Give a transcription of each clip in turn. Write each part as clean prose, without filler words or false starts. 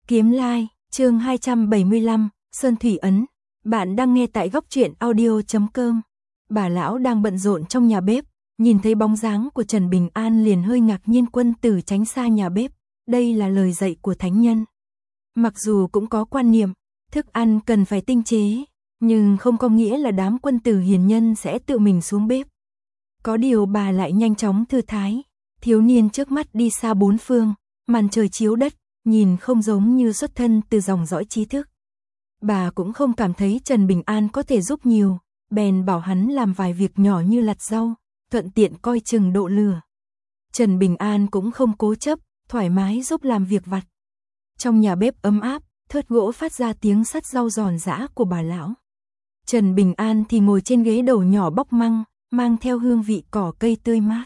Kiếm Lai, chương 275, Sơn Thủy Ấn. Bạn đang nghe tại góc truyện audio.com. Bà lão đang bận rộn trong nhà bếp, nhìn thấy bóng dáng của Trần Bình An liền hơi ngạc nhiên. Quân tử tránh xa nhà bếp, đây là lời dạy của thánh nhân. Mặc dù cũng có quan niệm, thức ăn cần phải tinh chế, nhưng không có nghĩa là đám quân tử hiền nhân sẽ tự mình xuống bếp. Có điều bà lại nhanh chóng thư thái, thiếu niên trước mắt đi xa bốn phương, màn trời chiếu đất, nhìn không giống như xuất thân từ dòng dõi trí thức. Bà cũng không cảm thấy Trần Bình An có thể giúp nhiều, bèn bảo hắn làm vài việc nhỏ như lặt rau, thuận tiện coi chừng độ lửa. Trần Bình An cũng không cố chấp, thoải mái giúp làm việc vặt. Trong nhà bếp ấm áp, thớt gỗ phát ra tiếng sắt rau giòn giã của bà lão. Trần Bình An thì ngồi trên ghế đầu nhỏ bóc măng, mang theo hương vị cỏ cây tươi mát.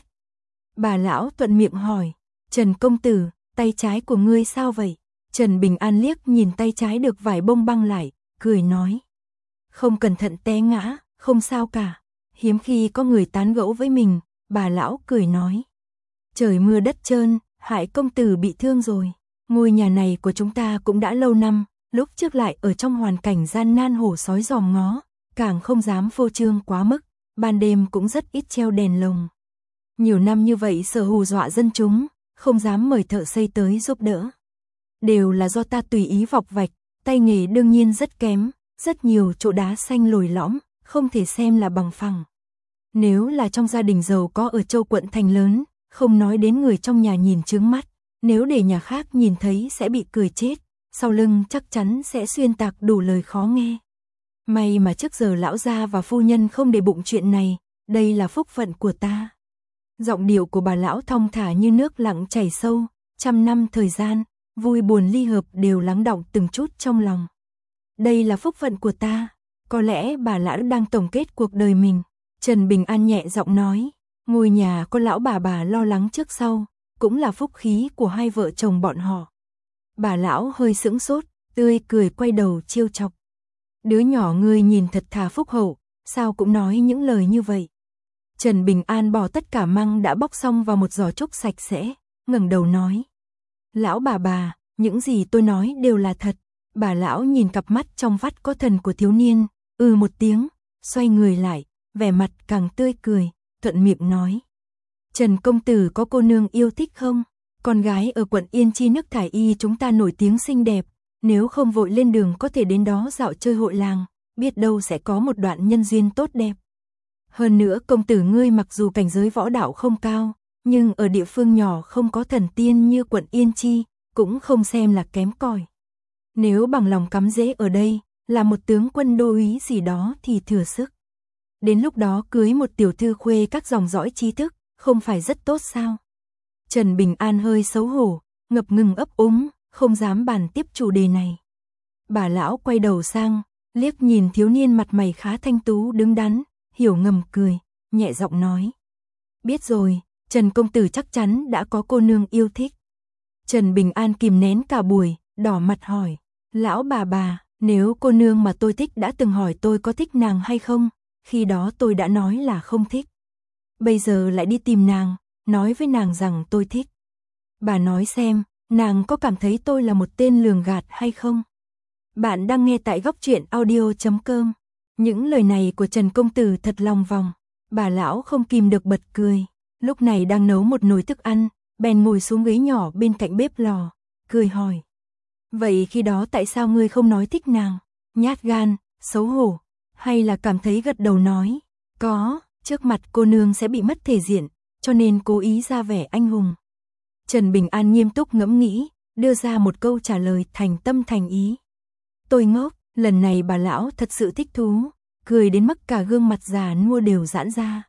Bà lão thuận miệng hỏi, Trần công tử, tay trái của ngươi sao vậy? Trần Bình An liếc nhìn tay trái được vải bông băng lại, cười nói. Không cẩn thận té ngã, không sao cả. Hiếm khi có người tán gẫu với mình, bà lão cười nói. Trời mưa đất trơn, hại công tử bị thương rồi. Ngôi nhà này của chúng ta cũng đã lâu năm, lúc trước lại ở trong hoàn cảnh gian nan hổ sói giòm ngó, càng không dám phô trương quá mức, ban đêm cũng rất ít treo đèn lồng. Nhiều năm như vậy sợ hù dọa dân chúng, không dám mời thợ xây tới giúp đỡ. Đều là do ta tùy ý vọc vạch, tay nghề đương nhiên rất kém, rất nhiều chỗ đá xanh lồi lõm, không thể xem là bằng phẳng. Nếu là trong gia đình giàu có ở châu quận thành lớn, không nói đến người trong nhà nhìn chướng mắt, nếu để nhà khác nhìn thấy sẽ bị cười chết, sau lưng chắc chắn sẽ xuyên tạc đủ lời khó nghe. May mà trước giờ lão gia và phu nhân không để bụng chuyện này, đây là phúc phận của ta. Giọng điệu của bà lão thong thả như nước lặng chảy sâu, trăm năm thời gian, vui buồn ly hợp đều lắng đọng từng chút trong lòng. Đây là phúc phận của ta, có lẽ bà lão đang tổng kết cuộc đời mình. Trần Bình An nhẹ giọng nói, ngôi nhà có lão bà lo lắng trước sau, cũng là phúc khí của hai vợ chồng bọn họ. Bà lão hơi sững sốt, tươi cười quay đầu trêu chọc. Đứa nhỏ ngươi nhìn thật thà phúc hậu, sao cũng nói những lời như vậy. Trần Bình An bỏ tất cả măng đã bóc xong vào một giỏ trúc sạch sẽ, ngẩng đầu nói. Lão bà, những gì tôi nói đều là thật. Bà lão nhìn cặp mắt trong vắt có thần của thiếu niên, một tiếng, xoay người lại, vẻ mặt càng tươi cười, thuận miệng nói. Trần công tử có cô nương yêu thích không? Con gái ở quận Yên Chi nước Thải Y chúng ta nổi tiếng xinh đẹp, nếu không vội lên đường có thể đến đó dạo chơi hội làng, biết đâu sẽ có một đoạn nhân duyên tốt đẹp. Hơn nữa công tử ngươi mặc dù cảnh giới võ đạo không cao, nhưng ở địa phương nhỏ không có thần tiên như quận Yên Chi, cũng không xem là kém cỏi. Nếu bằng lòng cắm rễ ở đây, là một tướng quân đô úy gì đó thì thừa sức. Đến lúc đó cưới một tiểu thư khuê các dòng dõi trí thức, không phải rất tốt sao? Trần Bình An hơi xấu hổ, ngập ngừng ấp úng, không dám bàn tiếp chủ đề này. Bà lão quay đầu sang, liếc nhìn thiếu niên mặt mày khá thanh tú đứng đắn, hiểu ngầm cười, nhẹ giọng nói. Biết rồi, Trần công tử chắc chắn đã có cô nương yêu thích. Trần Bình An kìm nén cả buổi, đỏ mặt hỏi. Lão bà, nếu cô nương mà tôi thích đã từng hỏi tôi có thích nàng hay không, khi đó tôi đã nói là không thích. Bây giờ lại đi tìm nàng, nói với nàng rằng tôi thích. Bà nói xem, nàng có cảm thấy tôi là một tên lường gạt hay không? Bạn đang nghe tại góc truyện audio.com. Những lời này của Trần công tử thật lòng vòng. Bà lão không kìm được bật cười. Lúc này đang nấu một nồi thức ăn, bèn ngồi xuống ghế nhỏ bên cạnh bếp lò, cười hỏi. Vậy khi đó tại sao ngươi không nói thích nàng? Nhát gan, xấu hổ, hay là cảm thấy gật đầu nói? Có, trước mặt cô nương sẽ bị mất thể diện, cho nên cố ý ra vẻ anh hùng. Trần Bình An nghiêm túc ngẫm nghĩ, đưa ra một câu trả lời thành tâm thành ý. Tôi ngốc, lần này bà lão thật sự thích thú, cười đến mức cả gương mặt già nua đều giãn ra.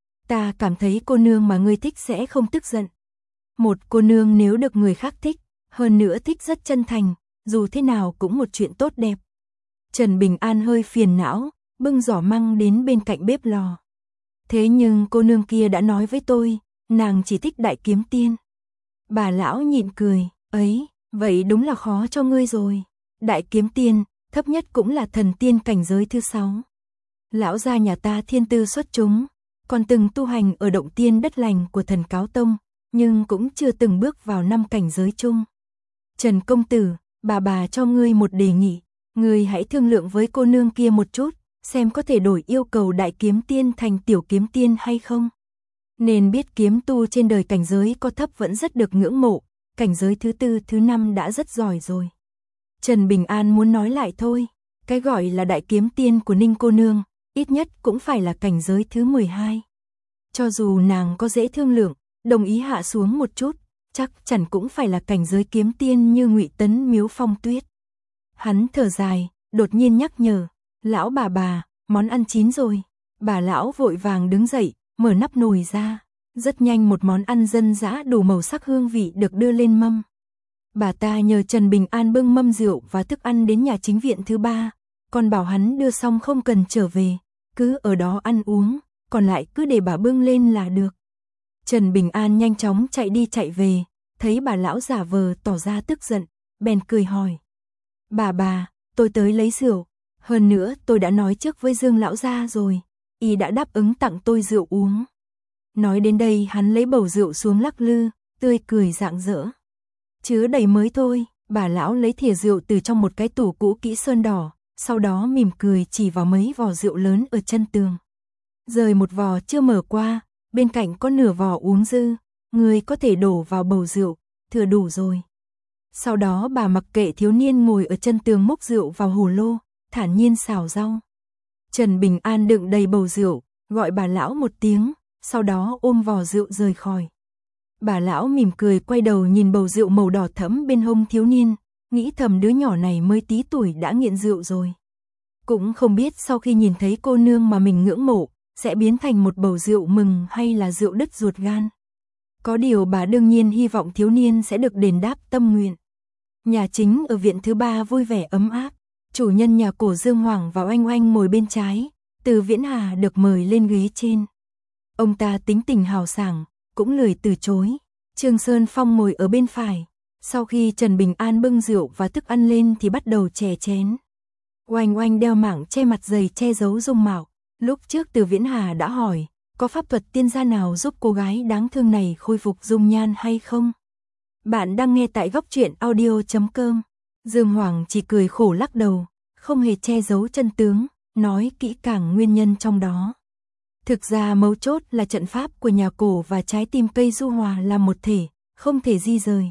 Ta cảm thấy cô nương mà ngươi thích sẽ không tức giận. Một cô nương nếu được người khác thích, hơn nữa thích rất chân thành, dù thế nào cũng một chuyện tốt đẹp. Trần Bình An hơi phiền não, bưng giỏ măng đến bên cạnh bếp lò. Thế nhưng cô nương kia đã nói với tôi, nàng chỉ thích Đại Kiếm Tiên. Bà lão nhịn cười, ấy, vậy đúng là khó cho ngươi rồi. Đại Kiếm Tiên, thấp nhất cũng là thần tiên cảnh giới thứ 6. Lão gia nhà ta thiên tư xuất chúng, còn từng tu hành ở động tiên đất lành của Thần Cáo Tông, nhưng cũng chưa từng bước vào 5 cảnh giới chung. Trần công tử, bà cho ngươi một đề nghị, ngươi hãy thương lượng với cô nương kia một chút, xem có thể đổi yêu cầu đại kiếm tiên thành tiểu kiếm tiên hay không. Nên biết kiếm tu trên đời cảnh giới có thấp vẫn rất được ngưỡng mộ, cảnh giới thứ 4, thứ 5 đã rất giỏi rồi. Trần Bình An muốn nói lại thôi, cái gọi là đại kiếm tiên của Ninh cô nương, ít nhất cũng phải là cảnh giới thứ 12. Cho dù nàng có dễ thương lượng, đồng ý hạ xuống một chút, chắc chắn cũng phải là cảnh giới kiếm tiên như Ngụy Tấn Miếu Phong Tuyết. Hắn thở dài, đột nhiên nhắc nhở, lão bà, món ăn chín rồi. Bà lão vội vàng đứng dậy, mở nắp nồi ra, rất nhanh một món ăn dân dã đủ màu sắc hương vị được đưa lên mâm. Bà ta nhờ Trần Bình An bưng mâm rượu và thức ăn đến nhà chính viện thứ 3, còn bảo hắn đưa xong không cần trở về, cứ ở đó ăn uống, còn lại cứ để bà bưng lên là được. Trần Bình An nhanh chóng chạy đi chạy về, thấy bà lão giả vờ tỏ ra tức giận, bèn cười hỏi. Bà, tôi tới lấy rượu, hơn nữa tôi đã nói trước với Dương lão gia rồi, y đã đáp ứng tặng tôi rượu uống. Nói đến đây hắn lấy bầu rượu xuống lắc lư, tươi cười rạng rỡ. Chứa đầy mới thôi, bà lão lấy thìa rượu từ trong một cái tủ cũ kỹ sơn đỏ, sau đó mỉm cười chỉ vào mấy vò rượu lớn ở chân tường. Rời một vò chưa mở qua, bên cạnh có nửa vò uống dư, người có thể đổ vào bầu rượu, thừa đủ rồi. Sau đó bà mặc kệ thiếu niên ngồi ở chân tường múc rượu vào hồ lô, thản nhiên xào rau. Trần Bình An đựng đầy bầu rượu, gọi bà lão một tiếng, sau đó ôm vò rượu rời khỏi. Bà lão mỉm cười quay đầu nhìn bầu rượu màu đỏ thẫm bên hông thiếu niên, nghĩ thầm đứa nhỏ này mới tí tuổi đã nghiện rượu rồi. Cũng không biết sau khi nhìn thấy cô nương mà mình ngưỡng mộ, sẽ biến thành một bầu rượu mừng hay là rượu đứt ruột gan. Có điều bà đương nhiên hy vọng thiếu niên sẽ được đền đáp tâm nguyện. Nhà chính ở viện thứ 3 vui vẻ ấm áp, chủ nhân nhà cổ Dương Hoàng và Oanh Oanh ngồi bên trái, Từ Viễn Hà được mời lên ghế trên. Ông ta tính tình hào sảng, cũng lười từ chối. Trương Sơn Phong ngồi ở bên phải. Sau khi Trần Bình An bưng rượu và thức ăn lên thì bắt đầu chè chén. Oanh Oanh đeo mảng che mặt dày che giấu dung mạo. Lúc trước Từ Viễn Hà đã hỏi, có pháp thuật tiên gia nào giúp cô gái đáng thương này khôi phục dung nhan hay không? Bạn đang nghe tại góc truyện audio.com. Dương Hoàng chỉ cười khổ lắc đầu, không hề che giấu chân tướng, nói kỹ càng nguyên nhân trong đó. Thực ra mấu chốt là trận pháp của nhà cổ và trái tim cây du hòa là một thể, không thể di rời.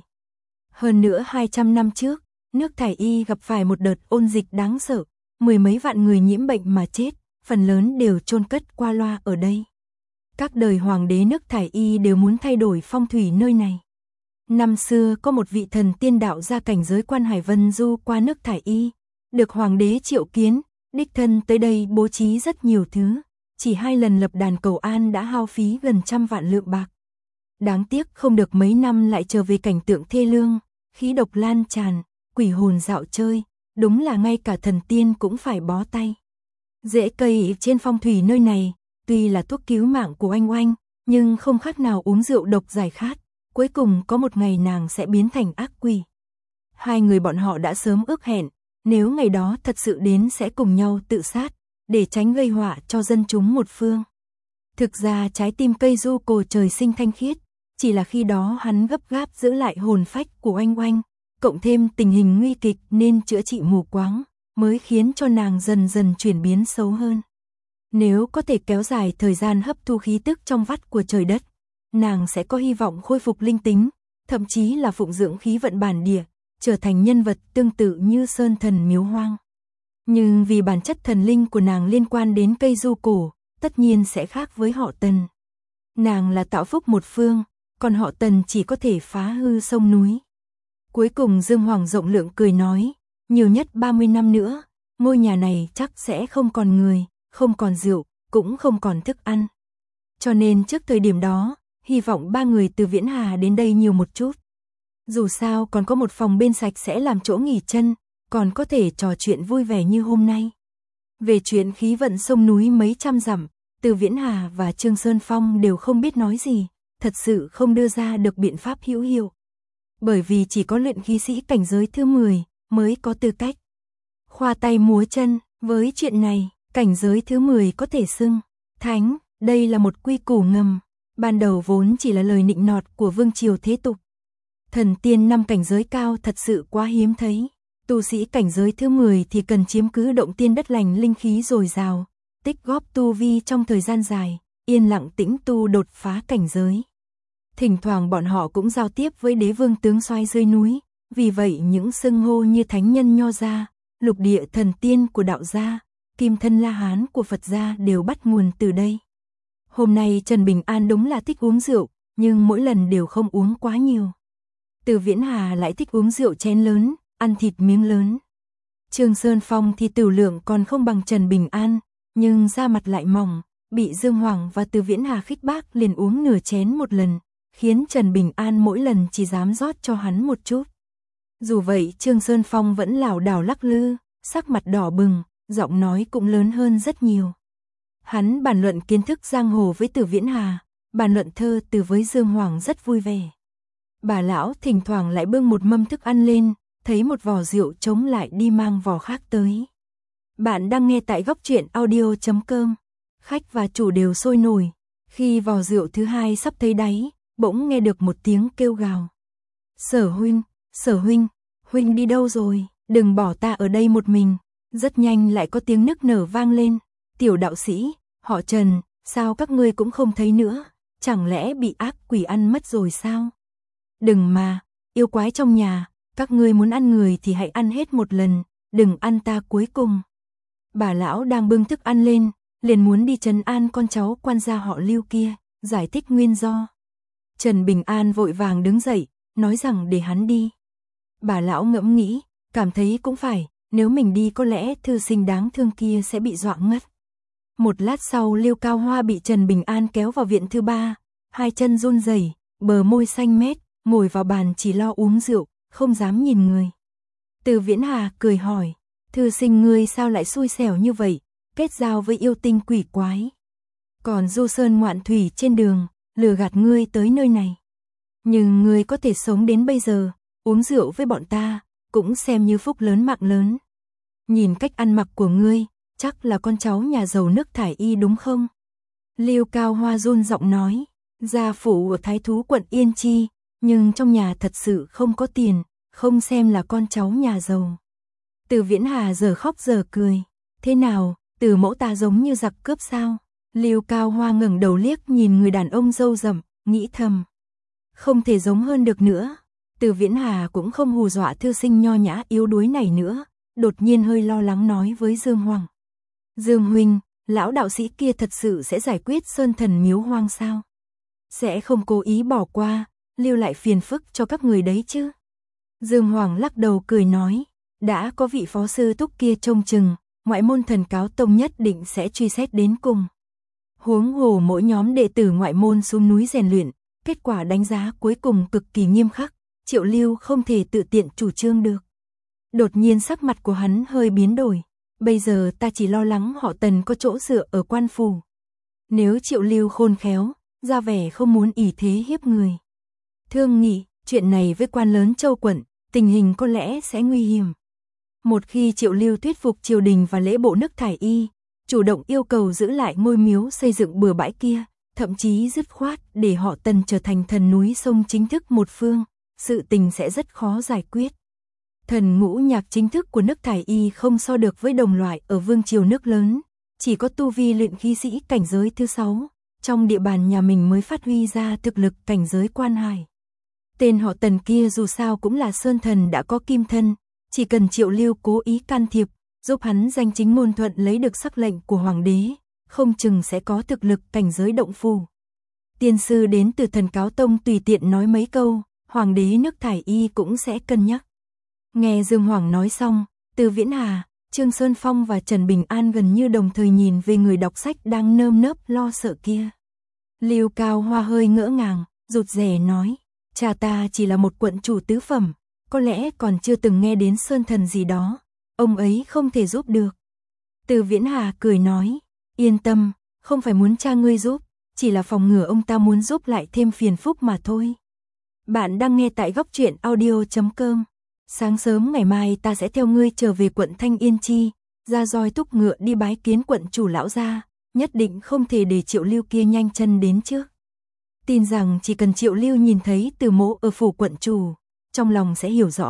Hơn nữa 200 năm trước, nước Thải Y gặp phải một đợt ôn dịch đáng sợ, mười mấy vạn người nhiễm bệnh mà chết, phần lớn đều chôn cất qua loa ở đây. Các đời hoàng đế nước Thải Y đều muốn thay đổi phong thủy nơi này. Năm xưa có một vị thần tiên đạo ra cảnh giới Quan Hải Vân du qua nước Thải Y, được hoàng đế triệu kiến, đích thân tới đây bố trí rất nhiều thứ, chỉ 2 lần lập đàn cầu an đã hao phí gần 100 vạn lượng bạc. Đáng tiếc không được mấy năm lại trở về cảnh tượng thê lương, khí độc lan tràn, quỷ hồn dạo chơi, đúng là ngay cả thần tiên cũng phải bó tay. Rễ cây trên phong thủy nơi này, tuy là thuốc cứu mạng của Oanh Oanh, nhưng không khác nào uống rượu độc giải khát, cuối cùng có một ngày nàng sẽ biến thành ác quỷ. Hai người bọn họ đã sớm ước hẹn, nếu ngày đó thật sự đến sẽ cùng nhau tự sát, để tránh gây họa cho dân chúng một phương. Thực ra trái tim cây du cổ trời sinh thanh khiết, chỉ là khi đó hắn gấp gáp giữ lại hồn phách của Oanh Oanh, cộng thêm tình hình nguy kịch nên chữa trị mù quáng, mới khiến cho nàng dần dần chuyển biến xấu hơn. Nếu có thể kéo dài thời gian hấp thu khí tức trong vắt của trời đất, nàng sẽ có hy vọng khôi phục linh tính, thậm chí là phụng dưỡng khí vận bản địa, trở thành nhân vật tương tự như Sơn Thần Miếu Hoang. Nhưng vì bản chất thần linh của nàng liên quan đến cây du cổ, tất nhiên sẽ khác với họ Tần. Nàng là tạo phúc một phương, còn họ Tần chỉ có thể phá hư sông núi. Cuối cùng Dương Hoàng rộng lượng cười nói, nhiều nhất 30 năm nữa, ngôi nhà này chắc sẽ không còn người, không còn rượu, cũng không còn thức ăn. Cho nên trước thời điểm đó, hy vọng 3 người từ Viễn Hà đến đây nhiều một chút. Dù sao còn có một phòng bên sạch sẽ làm chỗ nghỉ chân, còn có thể trò chuyện vui vẻ như hôm nay. Về chuyện khí vận sông núi mấy trăm dặm, Từ Viễn Hà và Trương Sơn Phong đều không biết nói gì, thật sự không đưa ra được biện pháp hữu hiệu. Bởi vì chỉ có luyện khí sĩ cảnh giới thứ 10 mới có tư cách khoa tay múa chân, với chuyện này, cảnh giới thứ 10 có thể xưng thánh, đây là một quy củ ngầm, ban đầu vốn chỉ là lời nịnh nọt của vương triều thế tục. Thần tiên 5 cảnh giới cao thật sự quá hiếm thấy, Tu sĩ cảnh giới thứ 10 thì cần chiếm cứ động tiên đất lành linh khí dồi dào, tích góp tu vi trong thời gian dài, yên lặng tĩnh tu đột phá cảnh giới. Thỉnh thoảng bọn họ cũng giao tiếp với đế vương tướng soái dưới núi, vì vậy những xưng hô như thánh nhân Nho gia, lục địa thần tiên của đạo gia, kim thân La Hán của Phật gia đều bắt nguồn từ đây. Hôm nay Trần Bình An đúng là thích uống rượu, nhưng mỗi lần đều không uống quá nhiều. Từ Viễn Hà lại thích uống rượu chén lớn, ăn thịt miếng lớn. Trương Sơn Phong thì tửu lượng còn không bằng Trần Bình An, nhưng da mặt lại mỏng, bị Dương Hoàng và Từ Viễn Hà khích bác liền uống nửa chén một lần, khiến Trần Bình An mỗi lần chỉ dám rót cho hắn một chút. Dù vậy Trương Sơn Phong vẫn lảo đảo lắc lư, sắc mặt đỏ bừng, giọng nói cũng lớn hơn rất nhiều. Hắn bàn luận kiến thức giang hồ với Từ Viễn Hà, bàn luận thơ từ với Dương Hoàng rất vui vẻ. Bà lão thỉnh thoảng lại bưng một mâm thức ăn lên, thấy một vò rượu trống lại đi mang vò khác tới. Bạn đang nghe tại góc truyện audio.com. Khách và chủ đều sôi nổi. Khi vò rượu thứ hai sắp thấy đáy, bỗng nghe được một tiếng kêu gào. Sở huynh, huynh đi đâu rồi? Đừng bỏ ta ở đây một mình. Rất nhanh lại có tiếng nức nở vang lên. Tiểu đạo sĩ, họ Trần, sao các ngươi cũng không thấy nữa? Chẳng lẽ bị ác quỷ ăn mất rồi sao? Đừng mà, yêu quái trong nhà, các ngươi muốn ăn người thì hãy ăn hết một lần, đừng ăn ta cuối cùng. Bà lão đang bưng thức ăn lên, liền muốn đi trấn an con cháu quan gia họ Lưu kia, giải thích nguyên do. Trần Bình An vội vàng đứng dậy, nói rằng để hắn đi. Bà lão ngẫm nghĩ, cảm thấy cũng phải, nếu mình đi có lẽ thư sinh đáng thương kia sẽ bị dọa ngất. Một lát sau Lưu Cao Hoa bị Trần Bình An kéo vào viện thứ 3, hai chân run rẩy, bờ môi xanh mét, ngồi vào bàn chỉ lo uống rượu, không dám nhìn người. Từ Viễn Hà cười hỏi, thư sinh ngươi sao lại xui xẻo như vậy, kết giao với yêu tinh quỷ quái. Còn du sơn ngoạn thủy trên đường, lừa gạt ngươi tới nơi này. Nhưng ngươi có thể sống đến bây giờ, uống rượu với bọn ta, cũng xem như phúc lớn mạng lớn. Nhìn cách ăn mặc của ngươi, chắc là con cháu nhà giàu nước thải y đúng không? Lưu Cao Hoa run giọng nói, gia phủ ở Thái Thú quận Yên Chi, nhưng trong nhà thật sự không có tiền, không xem là con cháu nhà giàu. Từ Viễn Hà giờ khóc giờ cười, thế nào, Từ mẫu ta giống như giặc cướp sao? Lưu Cao Hoa ngẩng đầu liếc nhìn người đàn ông râu rậm, nghĩ thầm, không thể giống hơn được nữa. Từ Viễn Hà cũng không hù dọa thư sinh nho nhã yếu đuối này nữa, đột nhiên hơi lo lắng nói với Dương Hoàng. Dương huynh, lão đạo sĩ kia thật sự sẽ giải quyết Sơn Thần Miếu Hoang sao? Sẽ không cố ý bỏ qua, lưu lại phiền phức cho các người đấy chứ? Dương Hoàng lắc đầu cười nói, đã có vị phó sư túc kia trông chừng, ngoại môn Thần Cáo Tông nhất định sẽ truy xét đến cùng. Huống hồ mỗi nhóm đệ tử ngoại môn xuống núi rèn luyện, kết quả đánh giá cuối cùng cực kỳ nghiêm khắc, Triệu Lưu không thể tự tiện chủ trương được. Đột nhiên sắc mặt của hắn hơi biến đổi, bây giờ ta chỉ lo lắng họ Tần có chỗ dựa ở quan phủ. Nếu Triệu Lưu khôn khéo, ra vẻ không muốn ỷ thế hiếp người. Thương nghị, chuyện này với quan lớn Châu quận, tình hình có lẽ sẽ nguy hiểm. Một khi Triệu Lưu thuyết phục triều đình và lễ bộ nước thải y, chủ động yêu cầu giữ lại ngôi miếu xây dựng bừa bãi kia, thậm chí dứt khoát để họ Tần trở thành thần núi sông chính thức một phương, sự tình sẽ rất khó giải quyết. Thần ngũ nhạc chính thức của nước thải y không so được với đồng loại ở vương triều nước lớn, chỉ có tu vi luyện khí sĩ cảnh giới thứ 6, trong địa bàn nhà mình mới phát huy ra thực lực cảnh giới quan hải. Tên họ Tần kia dù sao cũng là sơn thần đã có kim thân, chỉ cần Triệu Lưu cố ý can thiệp, giúp hắn danh chính ngôn thuận lấy được sắc lệnh của hoàng đế, không chừng sẽ có thực lực cảnh giới động phủ. Tiên sư đến từ Thần Cáo Tông tùy tiện nói mấy câu, hoàng đế nước thải y cũng sẽ cân nhắc. Nghe Dương Hoàng nói xong, Từ Viễn Hà, Trương Sơn Phong và Trần Bình An gần như đồng thời nhìn về người đọc sách đang nơm nớp lo sợ kia. Lưu Cao Hoa hơi ngỡ ngàng, rụt rè nói, cha ta chỉ là một quận chủ tứ phẩm, có lẽ còn chưa từng nghe đến sơn thần gì đó, ông ấy không thể giúp được. Từ Viễn Hà cười nói, yên tâm, không phải muốn cha ngươi giúp, chỉ là phòng ngừa ông ta muốn giúp lại thêm phiền phức mà thôi. Bạn đang nghe tại góc truyện audio.com. Sáng sớm ngày mai ta sẽ theo ngươi trở về quận Thanh Yên Chi, ra roi thúc ngựa đi bái kiến quận chủ lão gia, nhất định không thể để Triệu Lưu kia nhanh chân đến trước. Tin rằng chỉ cần Triệu Lưu nhìn thấy Từ mỗ ở phủ quận chủ, trong lòng sẽ hiểu rõ,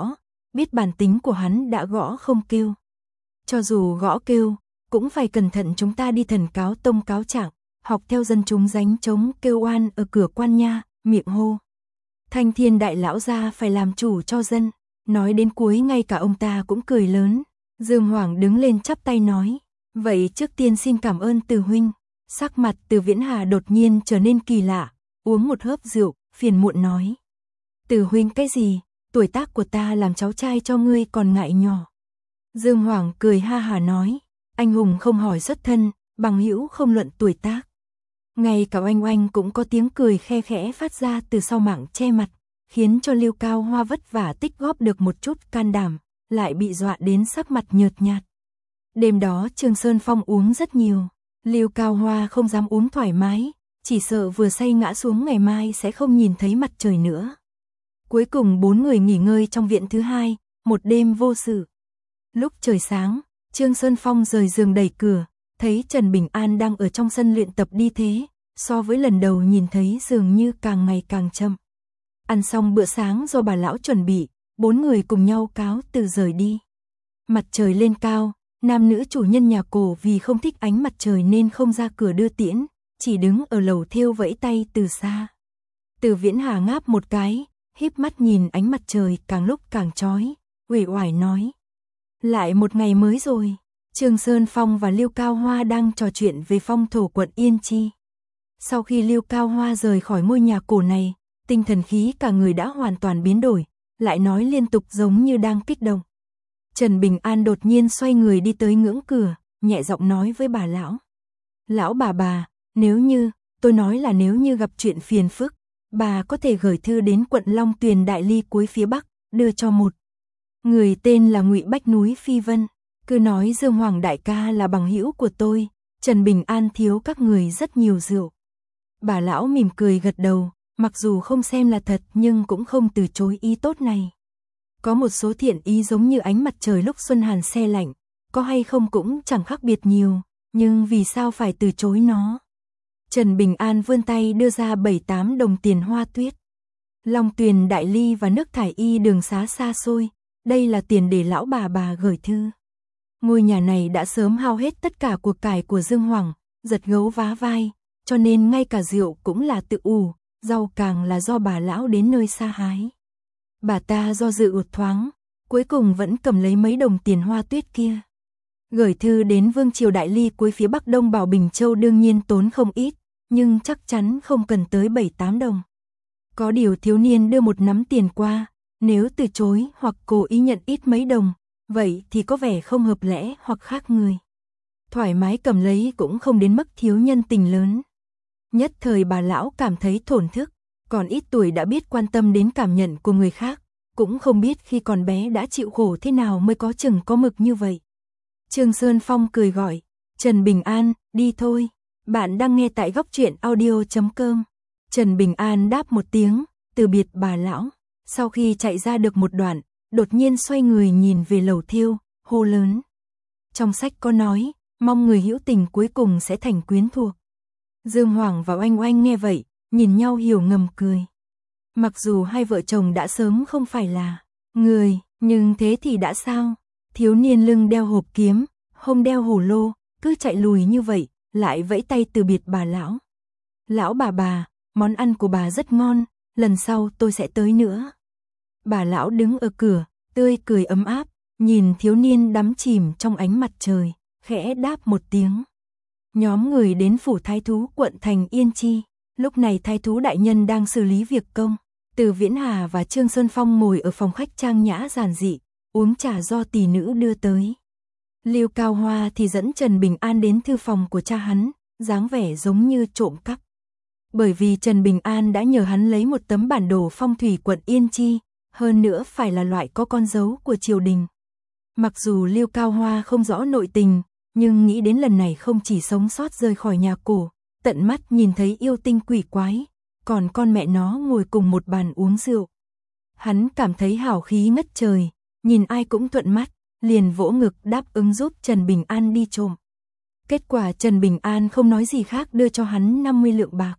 biết bản tính của hắn đã gõ không kêu. Cho dù gõ kêu, cũng phải cẩn thận, chúng ta đi Thần Cáo Tông cáo trạng, học theo dân chúng đánh trống kêu oan ở cửa quan nha, miệng hô. Thanh Thiên đại lão gia phải làm chủ cho dân, nói đến cuối ngay cả ông ta cũng cười lớn. Dương Hoàng đứng lên chắp tay nói, vậy trước tiên xin cảm ơn Từ huynh. Sắc mặt Từ Viễn Hà đột nhiên trở nên kỳ lạ, uống một hớp rượu, phiền muộn nói. Từ huynh cái gì, tuổi tác của ta làm cháu trai cho ngươi còn ngại nhỏ. Dương Hoàng cười ha hà nói, anh hùng không hỏi xuất thân, bằng hữu không luận tuổi tác. Ngay cả oanh oanh cũng có tiếng cười khe khẽ phát ra từ sau mảng che mặt, khiến cho Lưu Cao Hoa vất vả tích góp được một chút can đảm, lại bị dọa đến sắc mặt nhợt nhạt. Đêm đó Trương Sơn Phong uống rất nhiều, Lưu Cao Hoa không dám uống thoải mái, chỉ sợ vừa say ngã xuống ngày mai sẽ không nhìn thấy mặt trời nữa. Cuối cùng 4 người nghỉ ngơi trong viện thứ hai, một đêm vô sự. Lúc trời sáng, Trương Sơn Phong rời giường đẩy cửa, thấy Trần Bình An đang ở trong sân luyện tập đi thế, so với lần đầu nhìn thấy dường như càng ngày càng chậm. Ăn xong bữa sáng do bà lão chuẩn bị, 4 người cùng nhau cáo từ rời đi. Mặt trời lên cao, nam nữ chủ nhân nhà cổ vì không thích ánh mặt trời nên không ra cửa đưa tiễn, chỉ đứng ở lầu thêu vẫy tay từ xa. Từ Viễn Hà ngáp một cái, híp mắt nhìn ánh mặt trời càng lúc càng chói, uể oải nói. Lại một ngày mới rồi. Trương Sơn Phong và Lưu Cao Hoa đang trò chuyện về phong thổ quận Yên Chi. Sau khi Lưu Cao Hoa rời khỏi ngôi nhà cổ này, tinh thần khí cả người đã hoàn toàn biến đổi, lại nói liên tục giống như đang kích động. Trần Bình An đột nhiên xoay người đi tới ngưỡng cửa, nhẹ giọng nói với bà lão. Lão bà, nếu như, tôi nói là nếu như gặp chuyện phiền phức, bà có thể gửi thư đến quận Long Tuyền Đại Ly cuối phía Bắc, đưa cho một người tên là Ngụy Bách Núi Phi Vân. Cứ nói Dương Hoàng đại ca là bằng hữu của tôi, Trần Bình An thiếu các người rất nhiều rượu. Bà lão mỉm cười gật đầu, mặc dù không xem là thật nhưng cũng không từ chối ý tốt này. Có một số thiện ý giống như ánh mặt trời lúc xuân hàn se lạnh, có hay không cũng chẳng khác biệt nhiều, nhưng vì sao phải từ chối nó. Trần Bình An vươn tay đưa ra 7-8 đồng tiền hoa tuyết. Long Tuyền Đại Ly và nước thải y đường xá xa xôi, đây là tiền để lão bà gửi thư. Ngôi nhà này đã sớm hao hết tất cả của cải của Dương Hoàng, giật gấu vá vai, cho nên ngay cả rượu cũng là tự ủ, rau càng là do bà lão đến nơi xa hái. Bà ta do dự một thoáng, cuối cùng vẫn cầm lấy mấy đồng tiền hoa tuyết kia. Gửi thư đến Vương Triều Đại Ly cuối phía Bắc Đông Bảo Bình Châu đương nhiên tốn không ít, nhưng chắc chắn không cần tới 7-8 đồng. Có điều thiếu niên đưa một nắm tiền qua, nếu từ chối hoặc cố ý nhận ít mấy đồng, vậy thì có vẻ không hợp lẽ hoặc khác người. Thoải mái cầm lấy cũng không đến mức thiếu nhân tình lớn. Nhất thời bà lão cảm thấy thổn thức, còn ít tuổi đã biết quan tâm đến cảm nhận của người khác, cũng không biết khi còn bé đã chịu khổ thế nào mới có chừng có mực như vậy. Trương Sơn Phong cười gọi, Trần Bình An, đi thôi, bạn đang nghe tại góc truyện audio.com. Trần Bình An đáp một tiếng, từ biệt bà lão, sau khi chạy ra được một đoạn, đột nhiên xoay người nhìn về lầu thêu, hô lớn. Trong sách có nói, mong người hữu tình cuối cùng sẽ thành quyến thuộc. Dương Hoàng và Oanh Oanh nghe vậy, nhìn nhau hiểu ngầm cười. Mặc dù hai vợ chồng đã sớm không phải là người, nhưng thế thì đã sao? Thiếu niên lưng đeo hộp kiếm, hông đeo hổ lô, cứ chạy lùi như vậy, lại vẫy tay từ biệt bà lão. Lão bà, món ăn của bà rất ngon, lần sau tôi sẽ tới nữa. Bà lão đứng ở cửa, tươi cười ấm áp, nhìn thiếu niên đắm chìm trong ánh mặt trời, khẽ đáp một tiếng. Nhóm người đến phủ thái thú quận thành Yên Chi, lúc này thái thú đại nhân đang xử lý việc công. Từ Viễn Hà và Trương Sơn Phong ngồi ở phòng khách trang nhã giản dị, uống trà do tỷ nữ đưa tới. Lưu Cao Hoa thì dẫn Trần Bình An đến thư phòng của cha hắn, dáng vẻ giống như trộm cắp. Bởi vì Trần Bình An đã nhờ hắn lấy một tấm bản đồ phong thủy quận Yên Chi, hơn nữa phải là loại có con dấu của triều đình. Mặc dù Lưu Cao Hoa không rõ nội tình, nhưng nghĩ đến lần này không chỉ sống sót rời khỏi nhà cổ, tận mắt nhìn thấy yêu tinh quỷ quái, còn con mẹ nó ngồi cùng một bàn uống rượu. Hắn cảm thấy hào khí ngất trời, nhìn ai cũng thuận mắt, liền vỗ ngực đáp ứng giúp Trần Bình An đi trộm. Kết quả Trần Bình An không nói gì khác đưa cho hắn 50 lượng bạc.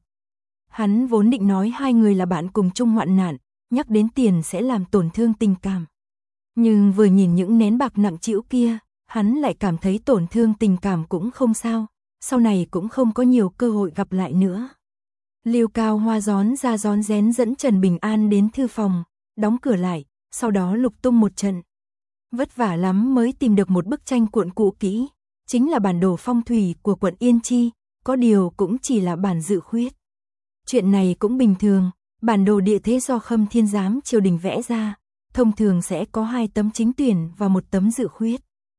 Hắn vốn định nói hai người là bạn cùng chung hoạn nạn, nhắc đến tiền sẽ làm tổn thương tình cảm. Nhưng vừa nhìn những nén bạc nặng trĩu kia, hắn lại cảm thấy tổn thương tình cảm cũng không sao, sau này cũng không có nhiều cơ hội gặp lại nữa. Lưu Cao Hoa rón ra rón rén dẫn Trần Bình An đến thư phòng, đóng cửa lại, sau đó lục tung một trận. Vất vả lắm mới tìm được một bức tranh cuộn cũ kỹ, chính là bản đồ phong thủy của quận Yên Chi, có điều cũng chỉ là bản dự khuyết. Chuyện này cũng bình thường, bản đồ địa thế do Khâm Thiên Giám triều đình vẽ ra, thông thường sẽ có 2 tấm chính tuyển và 1 tấm dự khuyết.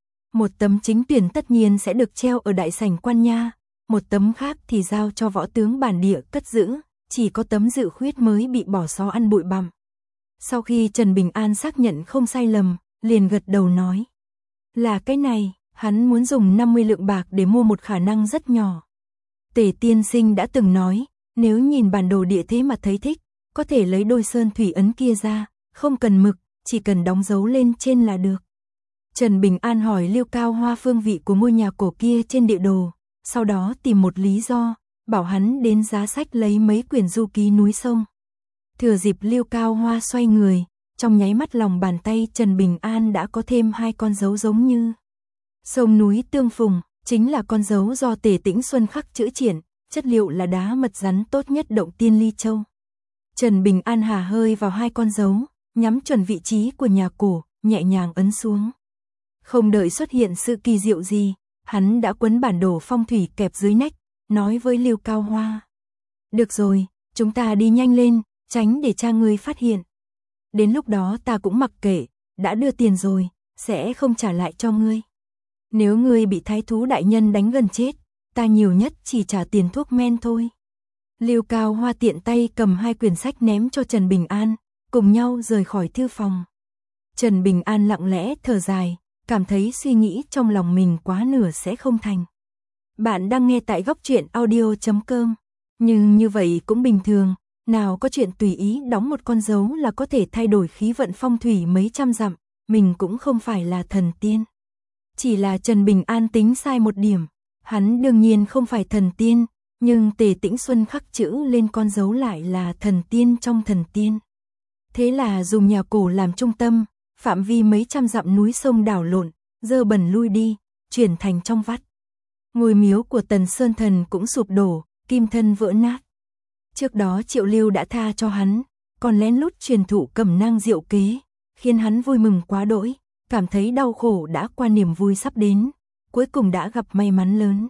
1 tấm chính tuyển tất nhiên sẽ được treo ở đại sảnh quan nha, 1 tấm khác thì giao cho võ tướng bản địa cất giữ, chỉ có tấm dự khuyết mới bị bỏ xó ăn bụi bặm. Sau khi Trần Bình An xác nhận không sai lầm, liền gật đầu nói. Là cái này, hắn muốn dùng 50 lượng bạc để mua một khả năng rất nhỏ. Tề tiên sinh đã từng nói, nếu nhìn bản đồ địa thế mà thấy thích, có thể lấy đôi sơn thủy ấn kia ra, không cần mực, chỉ cần đóng dấu lên trên là được. Trần Bình An hỏi Lưu Cao Hoa phương vị của ngôi nhà cổ kia trên địa đồ, sau đó tìm một lý do, bảo hắn đến giá sách lấy mấy quyển du ký núi sông. Thừa dịp Lưu Cao Hoa xoay người, trong nháy mắt lòng bàn tay Trần Bình An đã có thêm 2 con dấu giống như sông núi tương phùng, chính là con dấu do Tề Tĩnh Xuân khắc chữ triển, chất liệu là đá mật rắn tốt nhất động Tiên Ly Châu. Trần Bình An hà hơi vào 2 con dấu, nhắm chuẩn vị trí của nhà cổ, nhẹ nhàng ấn xuống. Không đợi xuất hiện sự kỳ diệu gì, hắn đã quấn bản đồ phong thủy kẹp dưới nách, nói với Lưu Cao Hoa. Được rồi, chúng ta đi nhanh lên, tránh để cha ngươi phát hiện. Đến lúc đó ta cũng mặc kệ, đã đưa tiền rồi, sẽ không trả lại cho ngươi. Nếu ngươi bị thái thú đại nhân đánh gần chết, ta nhiều nhất chỉ trả tiền thuốc men thôi. Lưu Cao Hoa tiện tay cầm 2 quyển sách ném cho Trần Bình An, cùng nhau rời khỏi thư phòng. Trần Bình An lặng lẽ thở dài, cảm thấy suy nghĩ trong lòng mình quá nửa sẽ không thành. Bạn đang nghe tại góc truyện audio.com, nhưng như vậy cũng bình thường, nào có chuyện tùy ý đóng một con dấu là có thể thay đổi khí vận phong thủy mấy trăm dặm, mình cũng không phải là thần tiên. Chỉ là Trần Bình An tính sai một điểm, hắn đương nhiên không phải thần tiên, nhưng Tề Tĩnh Xuân khắc chữ lên con dấu lại là thần tiên trong thần tiên. Thế là dùng nhà cổ làm trung tâm, phạm vi mấy trăm dặm núi sông đảo lộn, dơ bẩn lui đi, chuyển thành trong vắt. Ngôi miếu của Tần Sơn Thần cũng sụp đổ, kim thân vỡ nát. Trước đó Triệu Lưu đã tha cho hắn, còn lén lút truyền thụ cẩm nang diệu kế, khiến hắn vui mừng quá đỗi, cảm thấy đau khổ đã qua niềm vui sắp đến, cuối cùng đã gặp may mắn lớn.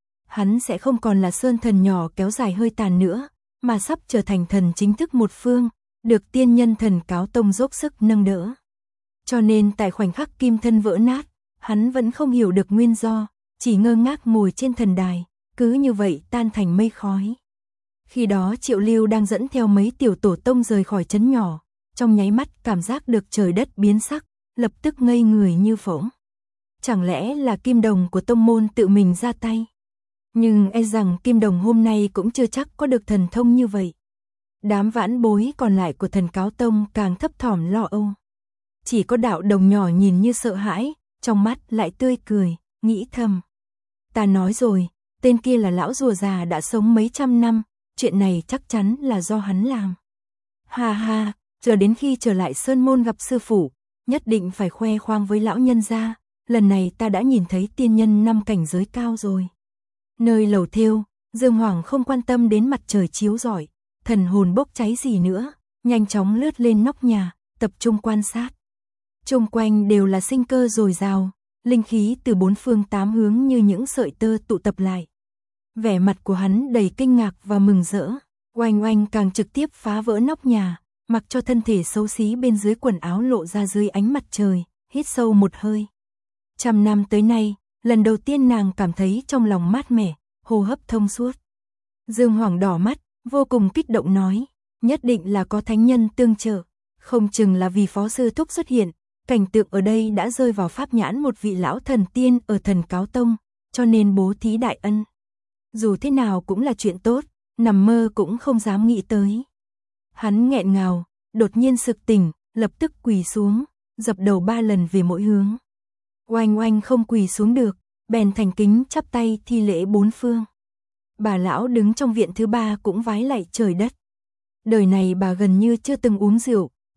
Hắn sẽ không còn là Sơn Thần nhỏ kéo dài hơi tàn nữa, mà sắp trở thành thần chính thức một phương, được tiên nhân Thần Cáo Tông dốc sức nâng đỡ. Cho nên tại khoảnh khắc kim thân vỡ nát, hắn vẫn không hiểu được nguyên do, chỉ ngơ ngác ngồi trên thần đài, cứ như vậy tan thành mây khói. Khi đó Triệu Lưu đang dẫn theo mấy tiểu tổ tông rời khỏi trấn nhỏ, trong nháy mắt cảm giác được trời đất biến sắc, lập tức ngây người như phỗng. Chẳng lẽ là Kim Đồng của tông môn tự mình ra tay? Nhưng e rằng Kim Đồng hôm nay cũng chưa chắc có được thần thông như vậy. Đám vãn bối còn lại của Thần Cáo Tông càng thấp thỏm lo âu. Chỉ có Đạo Đồng nhỏ nhìn như sợ hãi, trong mắt lại tươi cười, nghĩ thầm. Ta nói rồi, tên kia là lão rùa già đã sống mấy trăm năm, chuyện này chắc chắn là do hắn làm. Ha ha, chờ đến khi trở lại Sơn Môn gặp sư phụ, nhất định phải khoe khoang với lão nhân gia, lần này ta đã nhìn thấy tiên nhân 5 cảnh giới cao rồi. Nơi lầu thêu, Dương Hoàng không quan tâm đến mặt trời chiếu rọi, thần hồn bốc cháy gì nữa, nhanh chóng lướt lên nóc nhà, tập trung quan sát. Chung quanh đều là sinh cơ dồi dào, linh khí từ 4 phương 8 hướng như những sợi tơ tụ tập lại. Vẻ mặt của hắn đầy kinh ngạc và mừng rỡ, Oanh Oanh càng trực tiếp phá vỡ nóc nhà, mặc cho thân thể xấu xí bên dưới quần áo lộ ra dưới ánh mặt trời, hít sâu một hơi. 100 năm tới nay, lần đầu tiên nàng cảm thấy trong lòng mát mẻ, hô hấp thông suốt. Dương Hoàng đỏ mắt, vô cùng kích động nói, nhất định là có thánh nhân tương trợ, không chừng là vì phó sư thúc xuất hiện, cảnh tượng ở đây đã rơi vào pháp nhãn một vị lão thần tiên ở Thần Cáo Tông, cho nên bố thí đại ân. Dù thế nào cũng là chuyện tốt, nằm mơ cũng không dám nghĩ tới. Hắn nghẹn ngào, đột nhiên sực tỉnh, lập tức quỳ xuống, dập đầu 3 lần về mỗi hướng. Oanh Oanh không quỳ xuống được, bèn thành kính chắp tay thi lễ 4 phương. Bà lão đứng trong viện thứ 3 cũng vái lạy trời đất. Đời này bà gần như chưa từng uống rượu,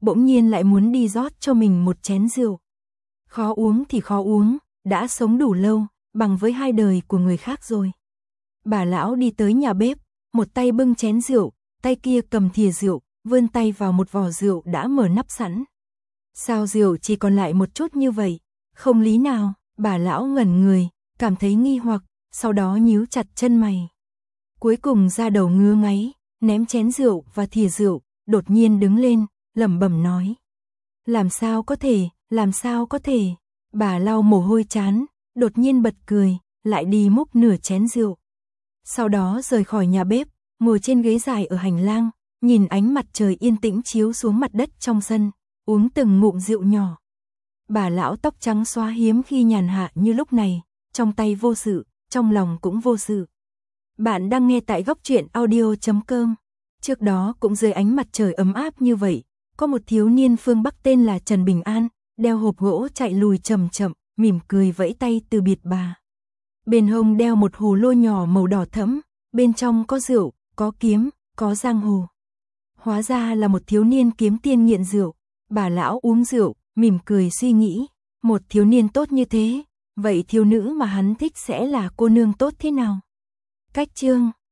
bỗng nhiên lại muốn đi rót cho mình một chén rượu. Khó uống thì khó uống, đã sống đủ lâu, bằng với 2 đời của người khác rồi. Bà lão đi tới nhà bếp, một tay bưng chén rượu, tay kia cầm thìa rượu, vươn tay vào một vò rượu đã mở nắp sẵn. Sao rượu chỉ còn lại một chút như vậy? Không lý nào, bà lão ngẩn người, cảm thấy nghi hoặc, sau đó nhíu chặt chân mày. Cuối cùng ra đầu ngứa ngáy, ném chén rượu và thìa rượu, đột nhiên đứng lên, lẩm bẩm nói. Làm sao có thể, làm sao có thể? Bà lau mồ hôi trán, đột nhiên bật cười, lại đi múc nửa chén rượu. Sau đó rời khỏi nhà bếp, ngồi trên ghế dài ở hành lang, nhìn ánh mặt trời yên tĩnh chiếu xuống mặt đất trong sân, uống từng ngụm rượu nhỏ. Bà lão tóc trắng xóa hiếm khi nhàn hạ như lúc này, trong tay vô sự, trong lòng cũng vô sự. Bạn đang nghe tại góc truyện audio.com. Trước đó cũng dưới ánh mặt trời ấm áp như vậy, có một thiếu niên phương Bắc tên là Trần Bình An, đeo hộp gỗ chạy lùi chậm chậm, mỉm cười vẫy tay từ biệt bà. Bên hông đeo một hồ lô nhỏ màu đỏ thẫm, bên trong có rượu, có kiếm, có giang hồ. Hóa ra là một thiếu niên kiếm tiền nghiện rượu. Bà lão uống rượu, mỉm cười suy nghĩ, một thiếu niên tốt như thế, vậy thiếu nữ mà hắn thích sẽ là cô nương tốt thế nào? Cách chương